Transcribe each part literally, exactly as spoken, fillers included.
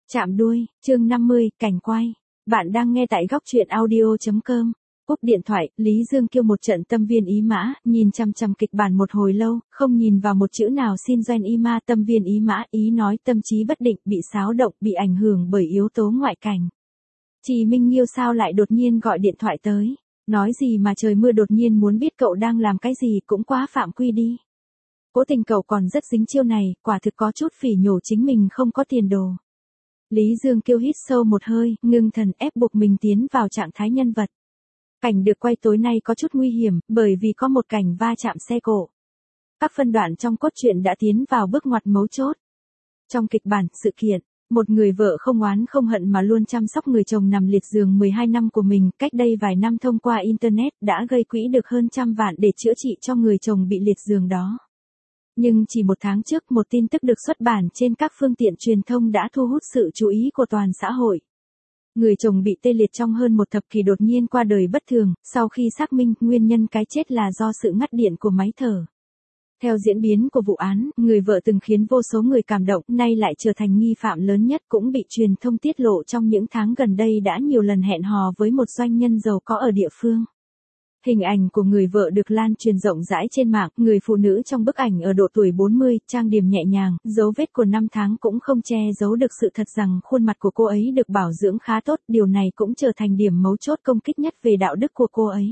Chạm đuôi, chương năm mươi, cảnh quay. Bạn đang nghe tại góc truyện audio chấm com. Cúp điện thoại, Lý Dương Kiêu một trận tâm viên ý mã, nhìn chằm chằm kịch bản một hồi lâu, không nhìn vào một chữ nào xin doanh y ma tâm viên ý mã, ý nói tâm trí bất định, bị xáo động, bị ảnh hưởng bởi yếu tố ngoại cảnh. Trì Minh Nghiêu sao lại đột nhiên gọi điện thoại tới, nói gì mà trời mưa đột nhiên muốn biết cậu đang làm cái gì cũng quá phạm quy đi. Cố tình cậu còn rất dính chiêu này, quả thực có chút phỉ nhổ chính mình không có tiền đồ. Lý Dương Kiêu hít sâu một hơi, ngưng thần ép buộc mình tiến vào trạng thái nhân vật. Cảnh được quay tối nay có chút nguy hiểm, bởi vì có một cảnh va chạm xe cộ. Các phân đoạn trong cốt truyện đã tiến vào bước ngoặt mấu chốt. Trong kịch bản, sự kiện, một người vợ không oán không hận mà luôn chăm sóc người chồng nằm liệt giường mười hai năm của mình, cách đây vài năm thông qua Internet đã gây quỹ được hơn trăm vạn để chữa trị cho người chồng bị liệt giường đó. Nhưng chỉ một tháng trước một tin tức được xuất bản trên các phương tiện truyền thông đã thu hút sự chú ý của toàn xã hội. Người chồng bị tê liệt trong hơn một thập kỷ đột nhiên qua đời bất thường, sau khi xác minh nguyên nhân cái chết là do sự ngắt điện của máy thở. Theo diễn biến của vụ án, người vợ từng khiến vô số người cảm động, nay lại trở thành nghi phạm lớn nhất cũng bị truyền thông tiết lộ trong những tháng gần đây đã nhiều lần hẹn hò với một doanh nhân giàu có ở địa phương. Hình ảnh của người vợ được lan truyền rộng rãi trên mạng, người phụ nữ trong bức ảnh ở độ tuổi bốn mươi, trang điểm nhẹ nhàng, dấu vết của năm tháng cũng không che giấu được sự thật rằng khuôn mặt của cô ấy được bảo dưỡng khá tốt, điều này cũng trở thành điểm mấu chốt công kích nhất về đạo đức của cô ấy.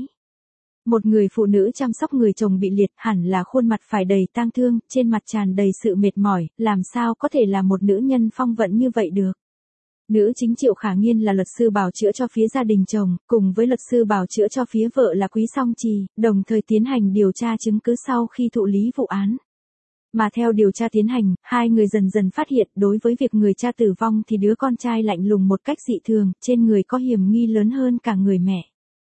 Một người phụ nữ chăm sóc người chồng bị liệt hẳn là khuôn mặt phải đầy tang thương, trên mặt tràn đầy sự mệt mỏi, làm sao có thể là một nữ nhân phong vận như vậy được. Nữ chính Triệu Khả Nghiên là luật sư bào chữa cho phía gia đình chồng, cùng với luật sư bào chữa cho phía vợ là Quý Song Trì, đồng thời tiến hành điều tra chứng cứ sau khi thụ lý vụ án. Mà theo điều tra tiến hành, hai người dần dần phát hiện đối với việc người cha tử vong thì đứa con trai lạnh lùng một cách dị thường, trên người có hiểm nghi lớn hơn cả người mẹ.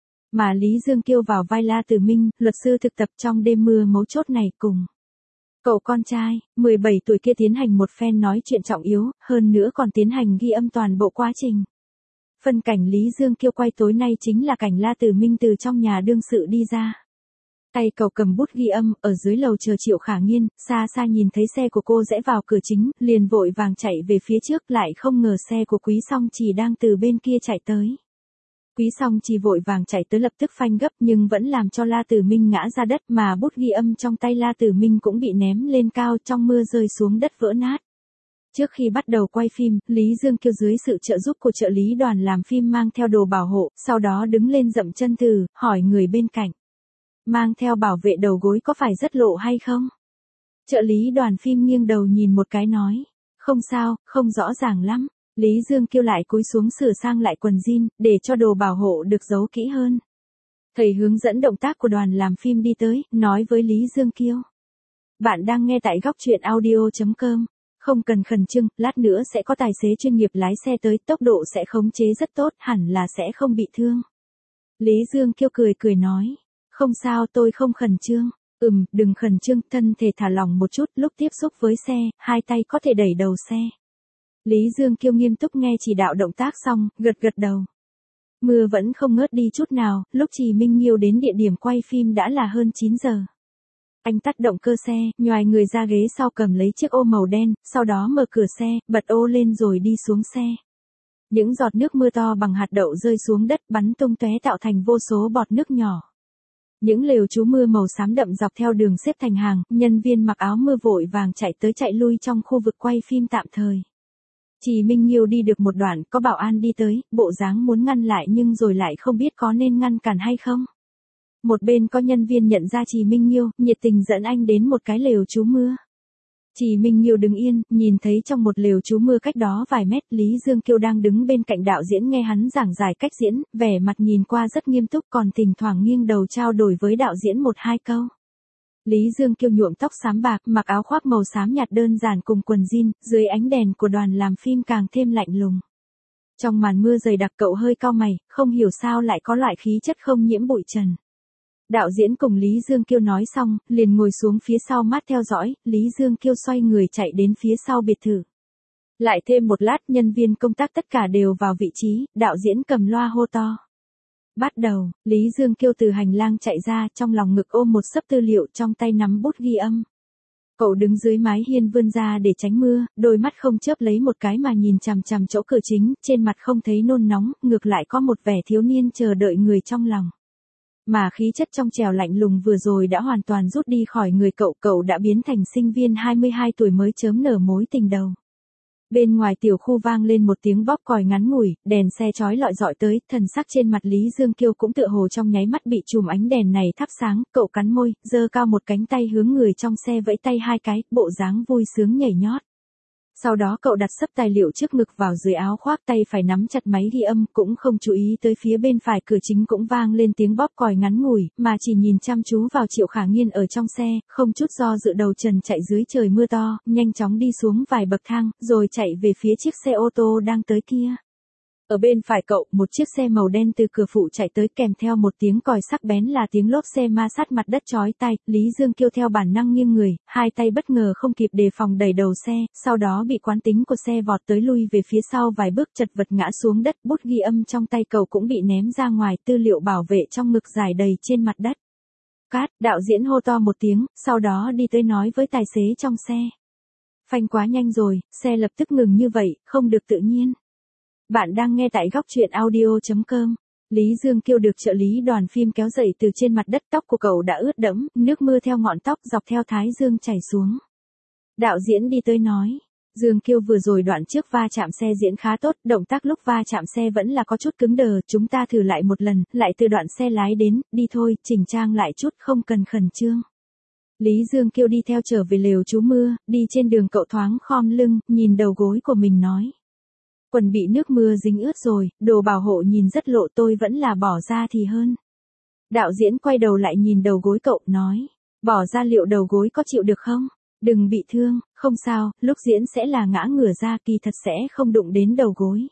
Mà Lý Dương Kiêu vào vai La Tử Minh, luật sư thực tập trong đêm mưa mấu chốt này cùng cậu con trai, mười bảy tuổi kia tiến hành một phen nói chuyện trọng yếu, hơn nữa còn tiến hành ghi âm toàn bộ quá trình. Phân cảnh Lý Dương Kiêu quay tối nay chính là cảnh La Tử Minh từ trong nhà đương sự đi ra. Tay cậu cầm bút ghi âm, ở dưới lầu chờ Triệu Khả Nghiên, xa xa nhìn thấy xe của cô rẽ vào cửa chính, liền vội vàng chạy về phía trước, lại không ngờ xe của Quý Song Trì đang từ bên kia chạy tới. Quý Song Trì vội vàng chạy tới lập tức phanh gấp nhưng vẫn làm cho La Tử Minh ngã ra đất, mà bút ghi âm trong tay La Tử Minh cũng bị ném lên cao trong mưa rơi xuống đất vỡ nát. Trước khi bắt đầu quay phim, Lý Dương Kiêu dưới sự trợ giúp của trợ lý đoàn làm phim mang theo đồ bảo hộ, sau đó đứng lên dậm chân từ, hỏi người bên cạnh. Mang theo bảo vệ đầu gối có phải rất lộ hay không? Trợ lý đoàn phim nghiêng đầu nhìn một cái nói. Không sao, không rõ ràng lắm. Lý Dương Kiêu lại cúi xuống sửa sang lại quần jean, để cho đồ bảo hộ được giấu kỹ hơn. Thầy hướng dẫn động tác của đoàn làm phim đi tới, nói với Lý Dương Kiêu. Bạn đang nghe tại góc truyện audio chấm com. Không cần khẩn trương, lát nữa sẽ có tài xế chuyên nghiệp lái xe tới, tốc độ sẽ khống chế rất tốt, hẳn là sẽ không bị thương. Lý Dương Kiêu cười cười nói. Không sao, tôi không khẩn trương. Ừm, đừng khẩn trương, thân thể thả lỏng một chút, lúc tiếp xúc với xe, hai tay có thể đẩy đầu xe. Lý Dương Kiêu nghiêm túc nghe chỉ đạo động tác xong, gật gật đầu. Mưa vẫn không ngớt đi chút nào, lúc Trì Minh Nghiêu đến địa điểm quay phim đã là hơn chín giờ. Anh tắt động cơ xe, nhoài người ra ghế sau cầm lấy chiếc ô màu đen, sau đó mở cửa xe, bật ô lên rồi đi xuống xe. Những giọt nước mưa to bằng hạt đậu rơi xuống đất bắn tung tóe tạo thành vô số bọt nước nhỏ. Những lều trú mưa màu xám đậm dọc theo đường xếp thành hàng, nhân viên mặc áo mưa vội vàng chạy tới chạy lui trong khu vực quay phim tạm thời. Trì Minh Nghiêu đi được một đoạn, có bảo an đi tới, bộ dáng muốn ngăn lại nhưng rồi lại không biết có nên ngăn cản hay không. Một bên có nhân viên nhận ra Trì Minh Nghiêu, nhiệt tình dẫn anh đến một cái lều trú mưa. Trì Minh Nghiêu đứng yên, nhìn thấy trong một lều trú mưa cách đó vài mét, Lý Dương Kiêu đang đứng bên cạnh đạo diễn nghe hắn giảng giải cách diễn, vẻ mặt nhìn qua rất nghiêm túc còn thỉnh thoảng nghiêng đầu trao đổi với đạo diễn một hai câu. Lý Dương Kiêu nhuộm tóc xám bạc, mặc áo khoác màu xám nhạt đơn giản cùng quần jean, dưới ánh đèn của đoàn làm phim càng thêm lạnh lùng. Trong màn mưa dày đặc cậu hơi cau mày, không hiểu sao lại có loại khí chất không nhiễm bụi trần. Đạo diễn cùng Lý Dương Kiêu nói xong, liền ngồi xuống phía sau mát theo dõi, Lý Dương Kiêu xoay người chạy đến phía sau biệt thự. Lại thêm một lát, nhân viên công tác tất cả đều vào vị trí, đạo diễn cầm loa hô to. Bắt đầu, Lý Dương Kiêu từ hành lang chạy ra, trong lòng ngực ôm một xấp tư liệu, trong tay nắm bút ghi âm. Cậu đứng dưới mái hiên vươn ra để tránh mưa, đôi mắt không chớp lấy một cái mà nhìn chằm chằm chỗ cửa chính, trên mặt không thấy nôn nóng, ngược lại có một vẻ thiếu niên chờ đợi người trong lòng. Mà khí chất trong trẻo lạnh lùng vừa rồi đã hoàn toàn rút đi khỏi người cậu, cậu đã biến thành sinh viên hai mươi hai tuổi mới chớm nở mối tình đầu. Bên ngoài tiểu khu vang lên một tiếng bóp còi ngắn ngủi, đèn xe chói lọi dọi tới, thần sắc trên mặt Lý Dương Kiêu cũng tựa hồ trong nháy mắt bị chùm ánh đèn này thắp sáng, cậu cắn môi, giơ cao một cánh tay hướng người trong xe vẫy tay hai cái, bộ dáng vui sướng nhảy nhót. Sau đó cậu đặt sấp tài liệu trước ngực vào dưới áo khoác, tay phải nắm chặt máy ghi âm, cũng không chú ý tới phía bên phải cửa chính cũng vang lên tiếng bóp còi ngắn ngủi, mà chỉ nhìn chăm chú vào Triệu Khả Nghiên ở trong xe, không chút do dự đầu trần chạy dưới trời mưa to, nhanh chóng đi xuống vài bậc thang, rồi chạy về phía chiếc xe ô tô đang tới kia. Ở bên phải cậu, một chiếc xe màu đen từ cửa phụ chạy tới kèm theo một tiếng còi sắc bén là tiếng lốp xe ma sát mặt đất chói tai, Lý Dương Kiêu theo bản năng nghiêng người, hai tay bất ngờ không kịp đề phòng đẩy đầu xe, sau đó bị quán tính của xe vọt tới lui về phía sau vài bước chật vật ngã xuống đất, bút ghi âm trong tay cậu cũng bị ném ra ngoài, tư liệu bảo vệ trong ngực dài đầy trên mặt đất. Cát, đạo diễn hô to một tiếng, sau đó đi tới nói với tài xế trong xe. Phanh quá nhanh rồi, xe lập tức ngừng như vậy, không được tự nhiên. Bạn đang nghe tại góc truyện audio chấm com. Lý Dương Kiêu được trợ lý đoàn phim kéo dậy từ trên mặt đất, tóc của cậu đã ướt đẫm, nước mưa theo ngọn tóc dọc theo thái dương chảy xuống. Đạo diễn đi tới nói, Dương Kiêu vừa rồi đoạn trước va chạm xe diễn khá tốt, động tác lúc va chạm xe vẫn là có chút cứng đờ, chúng ta thử lại một lần, lại từ đoạn xe lái đến, đi thôi, chỉnh trang lại chút, không cần khẩn trương. Lý Dương Kiêu đi theo trở về lều trú mưa, đi trên đường cậu thoáng khom lưng, nhìn đầu gối của mình nói. Quần bị nước mưa dính ướt rồi, đồ bảo hộ nhìn rất lộ, tôi vẫn là bỏ ra thì hơn. Đạo diễn quay đầu lại nhìn đầu gối cậu, nói, bỏ ra liệu đầu gối có chịu được không? Đừng bị thương, không sao, lúc diễn sẽ là ngã ngửa ra, kỳ thật sẽ không đụng đến đầu gối.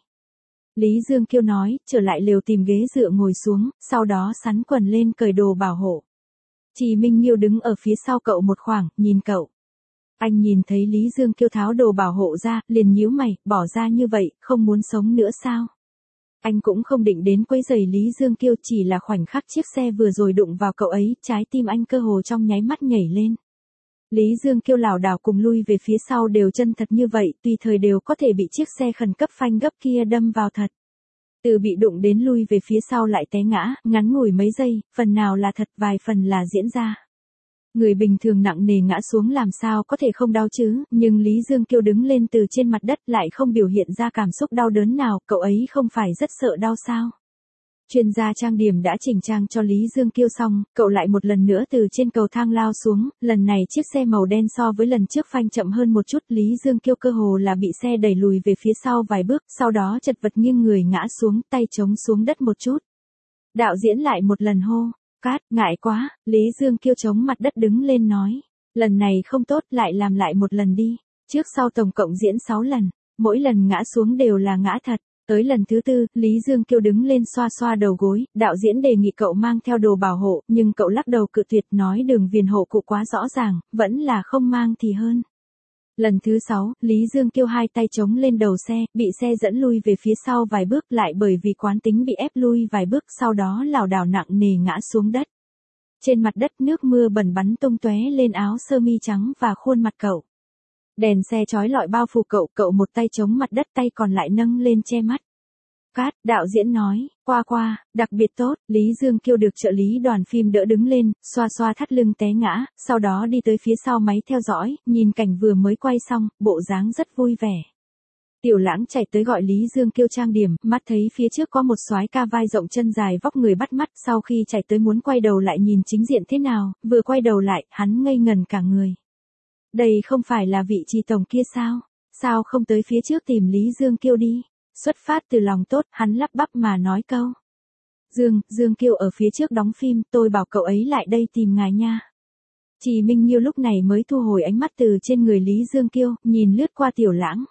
Lý Dương Kiêu nói, trở lại lều tìm ghế dựa ngồi xuống, sau đó sắn quần lên cởi đồ bảo hộ. Trì Minh Nghiêu đứng ở phía sau cậu một khoảng, nhìn cậu. Anh nhìn thấy Lý Dương Kiêu tháo đồ bảo hộ ra, liền nhíu mày, bỏ ra như vậy, không muốn sống nữa sao? Anh cũng không định đến quấy rầy Lý Dương Kiêu, chỉ là khoảnh khắc chiếc xe vừa rồi đụng vào cậu ấy, trái tim anh cơ hồ trong nháy mắt nhảy lên. Lý Dương Kiêu lảo đảo cùng lui về phía sau đều chân thật như vậy, tùy thời đều có thể bị chiếc xe khẩn cấp phanh gấp kia đâm vào thật. Từ bị đụng đến lui về phía sau lại té ngã, ngắn ngủi mấy giây, phần nào là thật, vài phần là diễn ra. Người bình thường nặng nề ngã xuống làm sao có thể không đau chứ, nhưng Lý Dương Kiêu đứng lên từ trên mặt đất lại không biểu hiện ra cảm xúc đau đớn nào, cậu ấy không phải rất sợ đau sao? Chuyên gia trang điểm đã chỉnh trang cho Lý Dương Kiêu xong, cậu lại một lần nữa từ trên cầu thang lao xuống, lần này chiếc xe màu đen so với lần trước phanh chậm hơn một chút, Lý Dương Kiêu cơ hồ là bị xe đẩy lùi về phía sau vài bước, sau đó chật vật nghiêng người ngã xuống, tay chống xuống đất một chút. Đạo diễn lại một lần hô. Cát, ngại quá, Lý Dương Kiêu chống mặt đất đứng lên nói. Lần này không tốt, lại làm lại một lần đi. Trước sau tổng cộng diễn sáu lần, mỗi lần ngã xuống đều là ngã thật. Tới lần thứ tư, Lý Dương Kiêu đứng lên xoa xoa đầu gối, đạo diễn đề nghị cậu mang theo đồ bảo hộ, nhưng cậu lắc đầu cự tuyệt, nói đường viền hộ cụ quá rõ ràng, vẫn là không mang thì hơn. Lần thứ sáu, Lý Dương Kiêu hai tay chống lên đầu xe, bị xe dẫn lui về phía sau vài bước, lại bởi vì quán tính bị ép lui vài bước, sau đó lảo đảo nặng nề ngã xuống đất. Trên mặt đất nước mưa bẩn bắn tung tóe lên áo sơ mi trắng và khuôn mặt cậu. Đèn xe chói lọi bao phủ cậu, cậu một tay chống mặt đất, tay còn lại nâng lên che mắt. Cát, đạo diễn nói, qua qua, đặc biệt tốt, Lý Dương Kiêu được trợ lý đoàn phim đỡ đứng lên, xoa xoa thắt lưng té ngã, sau đó đi tới phía sau máy theo dõi, nhìn cảnh vừa mới quay xong, bộ dáng rất vui vẻ. Tiểu Lãng chạy tới gọi Lý Dương Kiêu trang điểm, mắt thấy phía trước có một soái ca vai rộng chân dài vóc người bắt mắt, sau khi chạy tới muốn quay đầu lại nhìn chính diện thế nào, vừa quay đầu lại, hắn ngây ngần cả người. Đây không phải là vị trí tổng kia sao? Sao không tới phía trước tìm Lý Dương Kiêu đi? Xuất phát từ lòng tốt, hắn lắp bắp mà nói câu. Dương, Dương Kiêu ở phía trước đóng phim, tôi bảo cậu ấy lại đây tìm ngài nha. Trì Minh Nghiêu lúc này mới thu hồi ánh mắt từ trên người Lý Dương Kiêu, nhìn lướt qua Tiểu Lãng.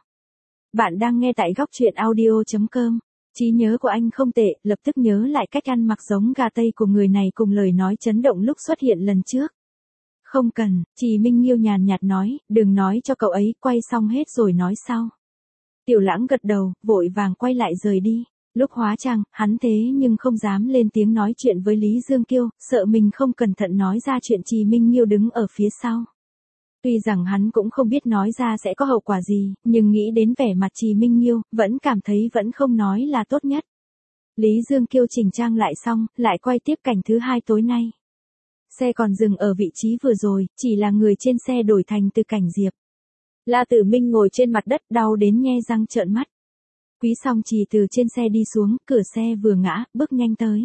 Bạn đang nghe tại góc truyện audio chấm com. Trí nhớ của anh không tệ, lập tức nhớ lại cách ăn mặc giống gà Tây của người này cùng lời nói chấn động lúc xuất hiện lần trước. Không cần, Trì Minh Nghiêu nhàn nhạt nói, đừng nói cho cậu ấy, quay xong hết rồi nói sau. Tiểu Lãng gật đầu, vội vàng quay lại rời đi. Lúc hóa trang, hắn thế nhưng không dám lên tiếng nói chuyện với Lý Dương Kiêu, sợ mình không cẩn thận nói ra chuyện Trì Minh Nghiêu đứng ở phía sau. Tuy rằng hắn cũng không biết nói ra sẽ có hậu quả gì, nhưng nghĩ đến vẻ mặt Trì Minh Nghiêu, vẫn cảm thấy vẫn không nói là tốt nhất. Lý Dương Kiêu chỉnh trang lại xong, lại quay tiếp cảnh thứ hai tối nay. Xe còn dừng ở vị trí vừa rồi, chỉ là người trên xe đổi thành Từ Cảnh Diệp. La Tử Minh ngồi trên mặt đất đau đến nhe răng trợn mắt. Quý Song Trì từ trên xe đi xuống, cửa xe vừa ngã, bước nhanh tới.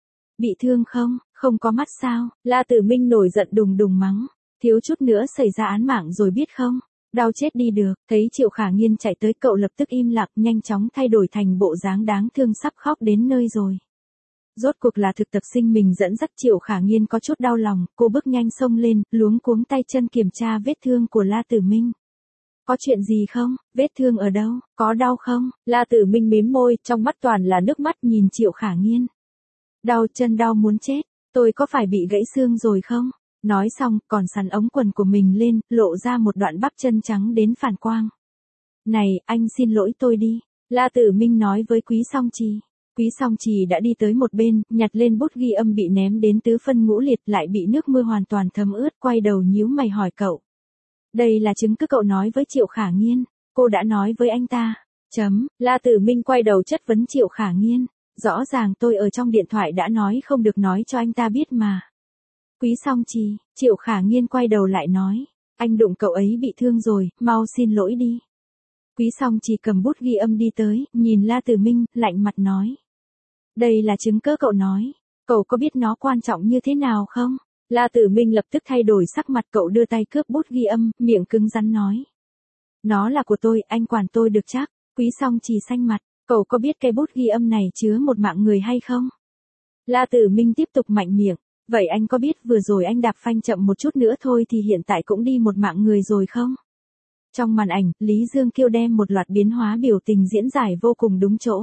Bị thương không, không có mắt sao? La Tử Minh nổi giận đùng đùng mắng. Thiếu chút nữa xảy ra án mạng rồi biết không? Đau chết đi được. Thấy Triệu Khả Nghiên chạy tới, cậu lập tức im lặng, nhanh chóng thay đổi thành bộ dáng đáng thương sắp khóc đến nơi rồi. Rốt cuộc là thực tập sinh mình dẫn dắt. Triệu Khả Nghiên có chút đau lòng, cô bước nhanh xông lên, luống cuống tay chân kiểm tra vết thương của La Tử Minh. Có chuyện gì không? Vết thương ở đâu? Có đau không? La Tử Minh mím môi, trong mắt toàn là nước mắt nhìn Triệu Khả Nghiên. Đau chân đau muốn chết, tôi có phải bị gãy xương rồi không? Nói xong, còn sắn ống quần của mình lên, lộ ra một đoạn bắp chân trắng đến phản quang. Này, anh xin lỗi tôi đi. La Tử Minh nói với Quý Song Trì. Quý Song Trì đã đi tới một bên, nhặt lên bút ghi âm bị ném đến tứ phân ngũ liệt, lại bị nước mưa hoàn toàn thấm ướt, quay đầu nhíu mày hỏi cậu. Đây là chứng cứ cậu nói với Triệu Khả Nghiên. Cô đã nói với anh ta. Chấm, La Tử Minh quay đầu chất vấn Triệu Khả Nghiên. Rõ ràng tôi ở trong điện thoại đã nói không được nói cho anh ta biết mà. Quý Song Trì, Triệu Khả Nghiên quay đầu lại nói. Anh đụng cậu ấy bị thương rồi, mau xin lỗi đi. Quý Song Trì cầm bút ghi âm đi tới, nhìn La Tử Minh, lạnh mặt nói. Đây là chứng cứ cậu nói. Cậu có biết nó quan trọng như thế nào không? La Tử Minh lập tức thay đổi sắc mặt, cậu đưa tay cướp bút ghi âm, miệng cứng rắn nói. Nó là của tôi, anh quản tôi được chắc. Quý Song Trì xanh mặt, cậu có biết cái bút ghi âm này chứa một mạng người hay không? La Tử Minh tiếp tục mạnh miệng. Vậy anh có biết vừa rồi anh đạp phanh chậm một chút nữa thôi thì hiện tại cũng đi một mạng người rồi không? Trong màn ảnh, Lý Dương Kiêu đem một loạt biến hóa biểu tình diễn giải vô cùng đúng chỗ.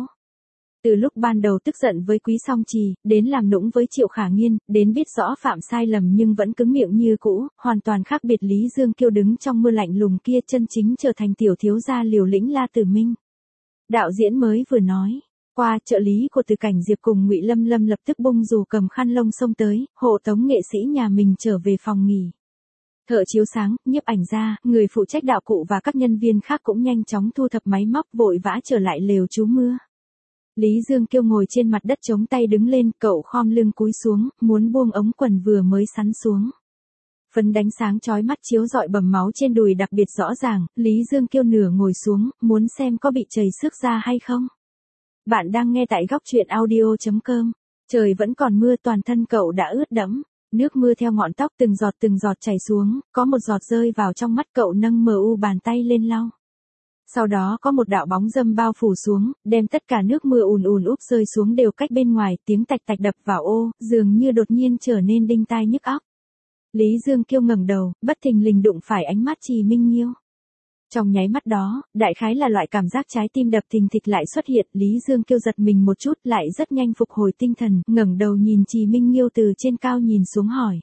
Từ lúc ban đầu tức giận với Quý Song Trì, đến làm nũng với Triệu Khả Nghiên, đến biết rõ phạm sai lầm nhưng vẫn cứng miệng như cũ, hoàn toàn khác biệt. Lý Dương Kiêu đứng trong mưa lạnh lùng kia chân chính trở thành tiểu thiếu gia liều lĩnh La Tử Minh. Đạo diễn mới vừa nói. Qua, trợ lý của Từ Cảnh Diệp cùng Ngụy Lâm Lâm lập tức bung dù cầm khăn lông xông tới, hộ tống nghệ sĩ nhà mình trở về phòng nghỉ. Thợ chiếu sáng, nhiếp ảnh gia, người phụ trách đạo cụ và các nhân viên khác cũng nhanh chóng thu thập máy móc vội vã trở lại lều trú mưa. Lý Dương Kiêu ngồi trên mặt đất chống tay đứng lên, cậu khom lưng cúi xuống, muốn buông ống quần vừa mới sắn xuống. Phấn đánh sáng chói mắt chiếu rọi bầm máu trên đùi đặc biệt rõ ràng, Lý Dương Kiêu nửa ngồi xuống, muốn xem có bị chảy xước da hay không. Bạn đang nghe tại góc truyện audio chấm com. Trời vẫn còn mưa, toàn thân cậu đã ướt đẫm. Nước mưa theo ngọn tóc từng giọt từng giọt chảy xuống, có một giọt rơi vào trong mắt cậu, nâng mờ u bàn tay lên lau. Sau đó có một đạo bóng râm bao phủ xuống, đem tất cả nước mưa ùn ùn úp rơi xuống đều cách bên ngoài, tiếng tạch tạch đập vào ô, dường như đột nhiên trở nên đinh tai nhức óc. Lý Dương Kiêu ngẩng đầu, bất thình lình đụng phải ánh mắt Trì Minh Nghiêu. Trong nháy mắt đó, đại khái là loại cảm giác trái tim đập thình thịch lại xuất hiện, Lý Dương Kiêu giật mình một chút, lại rất nhanh phục hồi tinh thần, ngẩng đầu nhìn Trì Minh Nghiêu từ trên cao nhìn xuống hỏi.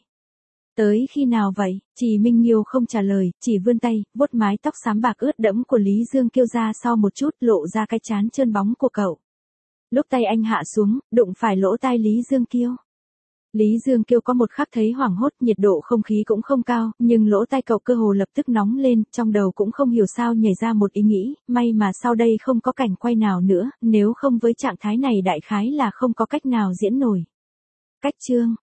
Tới khi nào vậy? Trì Minh Nghiêu không trả lời, chỉ vươn tay, vuốt mái tóc xám bạc ướt đẫm của Lý Dương Kiêu ra sau một chút, lộ ra cái trán trơn bóng của cậu. Lúc tay anh hạ xuống, đụng phải lỗ tai Lý Dương Kiêu. Lý Dương Kiêu có một khắc thấy hoảng hốt, nhiệt độ không khí cũng không cao, nhưng lỗ tai cậu cơ hồ lập tức nóng lên, trong đầu cũng không hiểu sao nhảy ra một ý nghĩ, may mà sau đây không có cảnh quay nào nữa, nếu không với trạng thái này đại khái là không có cách nào diễn nổi. Cách chương